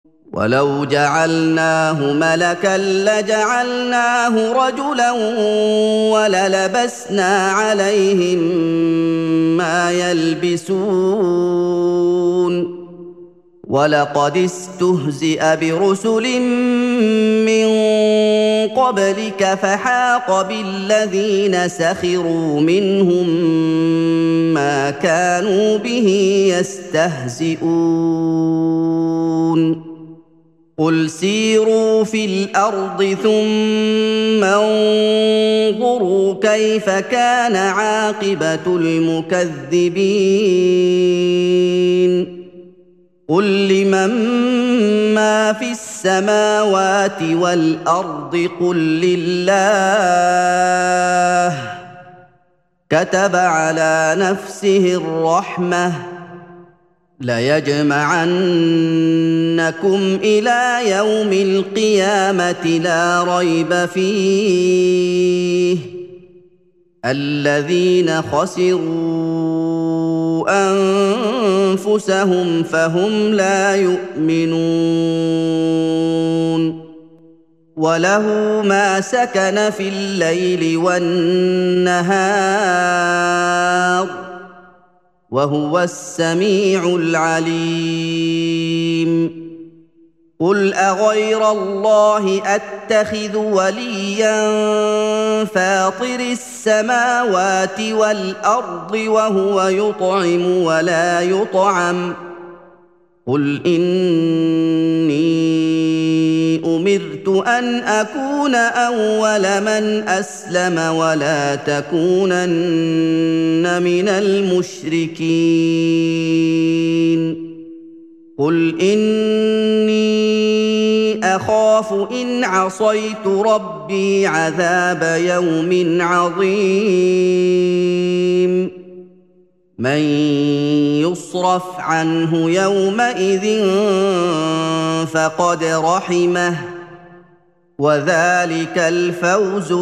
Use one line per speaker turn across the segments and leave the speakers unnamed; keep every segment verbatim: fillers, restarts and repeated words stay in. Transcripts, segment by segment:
وَلَوْ جَعَلْنَاهُ مَلَكًا لَّجَعَلْنَاهُ رَجُلًا وَلَلَبَسْنَا عَلَيْهِم مَّا يَلْبِسُونَ وَلَقَدِ اسْتُهْزِئَ بِرُسُلٍ مِّن قَبْلِكَ فَحَاقَ بِالَّذِينَ سَخِرُوا مِنْهُم مَّا كَانُوا بِهِ يَسْتَهْزِئُونَ قُلْ سِيرُوا فِي الْأَرْضِ ثُمَّ انظُرُوا كَيْفَ كَانَ عَاقِبَةُ الْمُكَذِّبِينَ قُل لِّمَن مَّا فِي السَّمَاوَاتِ وَالْأَرْضِ قُل لِّلَّهِ كَتَبَ عَلَىٰ نَفْسِهِ الرَّحْمَةَ لَيَجْمَعَنَّكُمْ إِلَىٰ يَوْمِ الْقِيَامَةِ لَا رَيْبَ فِيهِ الَّذِينَ خَسِرُوا أَنفُسَهُمْ فَهُمْ لَا يُؤْمِنُونَ وَلَهُ مَا سَكَنَ فِي اللَّيْلِ وَالنَّهَارِ وَهُوَ السَّمِيعُ الْعَلِيمُ قُلْ أَغَيْرَ اللَّهِ أَتَّخِذُ وَلِيًّا فَاطِرِ السَّمَاوَاتِ وَالْأَرْضِ وَهُوَ يُطْعِمُ وَلَا يُطْعَمُ قُلْ إِنِّي أُمِرْتُ أَنْ أَكُونَ أَوَّلَ مَنْ أَسْلَمَ وَلَا تَكُونَنَّ مِنَ الْمُشْرِكِينَ قُلْ إِنِّي أَخَافُ إِنْ عَصَيْتُ رَبِّي عَذَابَ يَوْمٍ عَظِيمٍ مَّن يُصْرَفْ عَنْهُ يَوْمَئِذٍ فَقَدْ رَحِمَهُ وَذَٰلِكَ الْفَوْزُ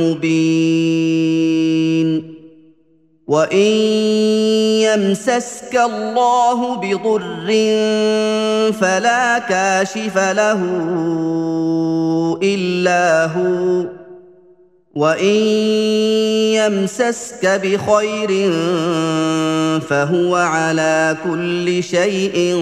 الْمُبِينُ وَإِن يَمْسَسْكَ اللَّهُ بِضُرٍّ فَلَا كَاشِفَ لَهُ إِلَّا هُوَ وَإِن يَمْسَسْكَ بِخَيْرٍ فَهُوَ عَلَىٰ كُلِّ شَيْءٍ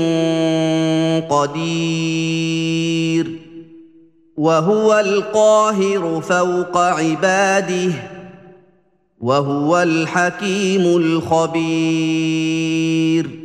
قَدِيرٌ وَهُوَ الْقَاهِرُ فَوْقَ عِبَادِهِ وَهُوَ الْحَكِيمُ الْخَبِيرُ